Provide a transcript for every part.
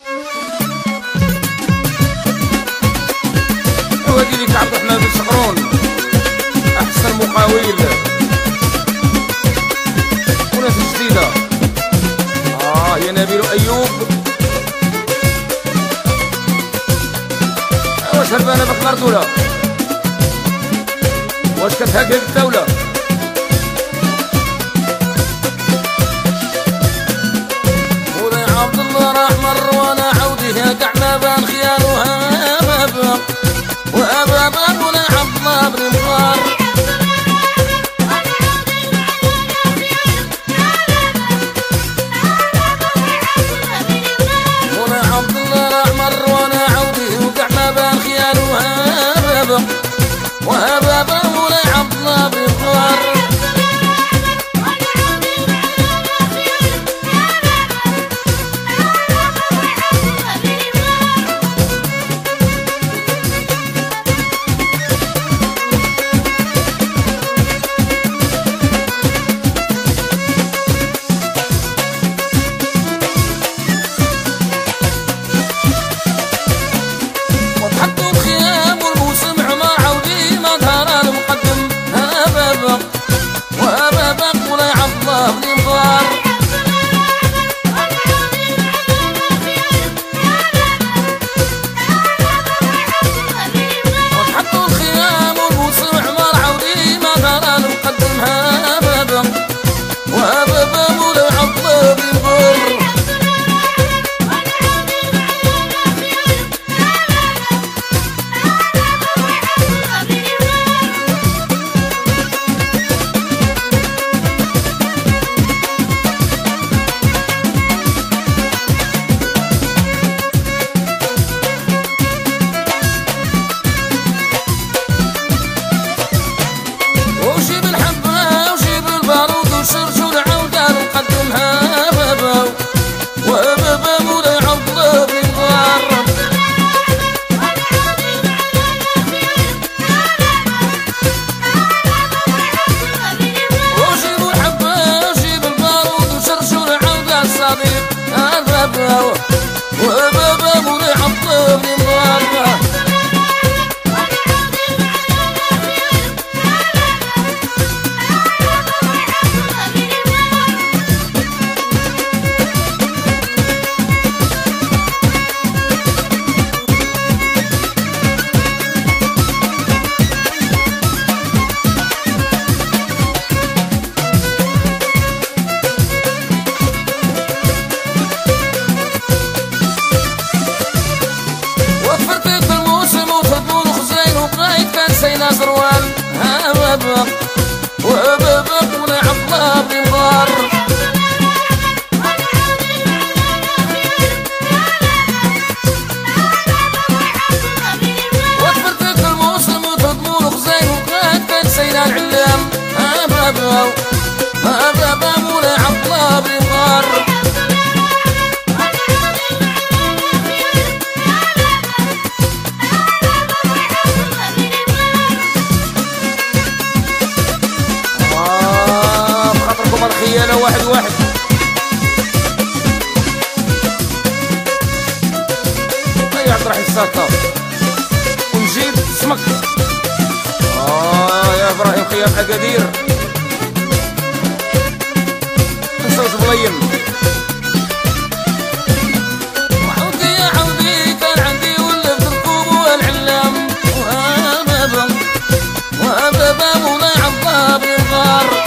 وهادي ليك عبد الرحمن بن شقرون احسن مقاول وناس جديده. يا نبيل ايوب واش هربانه بك مردوله، واش كتهكك الدوله؟ مولاي عبد الله راح مر وانا عودها كاع ما بان خيارها بابا وابابا مولاي عبد الله بن مغار. مولاي عبد الله راح مر وانا عودها وكاع ما بان خيارها بابا وابابا مولاي عبد الله بن مغار. وبابا مولاي عبد الله بن مغار. سروال بابا وبابا مولاي عبد الله بن مغار. وكبرت في الموسم وتضمون خزين وكان كان سينا العلام بابا بابا مولاي عبد الله بن مغار. الخيانة واحد واحد هيا عبد الرحيم الساطة ونجيب سمك. يا ابراهيم خيام اكادير نسوي بليم. وعودي يا عودي كان عندي ولف الركوب والعلام وابابا مولاي عبد الله بن مغار.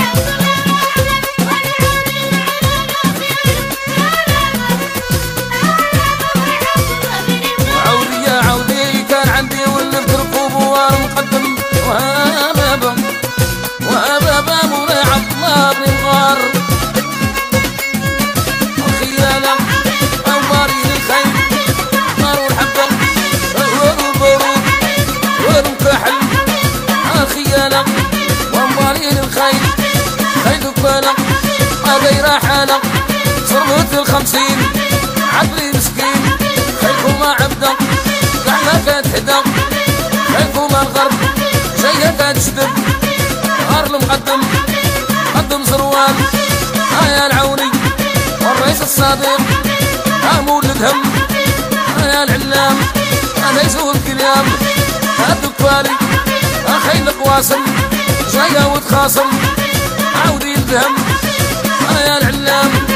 وابابا مولاي عبد الله بن مغار. الخيانة أنوارين الخيل نار والحبة والبارود والمكحل. الخيانة وأنوارين الخيل خيل كفالة غير حالة صرمة 50 عبري مسكين. خيلكما عبدة كحلة كتحدى خيلكما الغرب جاية كتشدد نهار المقدم قدم زروال. يا العوني والرئيس الصديق مولد هم العلام انا يسوي الكلام هدك بالي اخي القواسم جايه وتخاصم عودي البهم يا العلام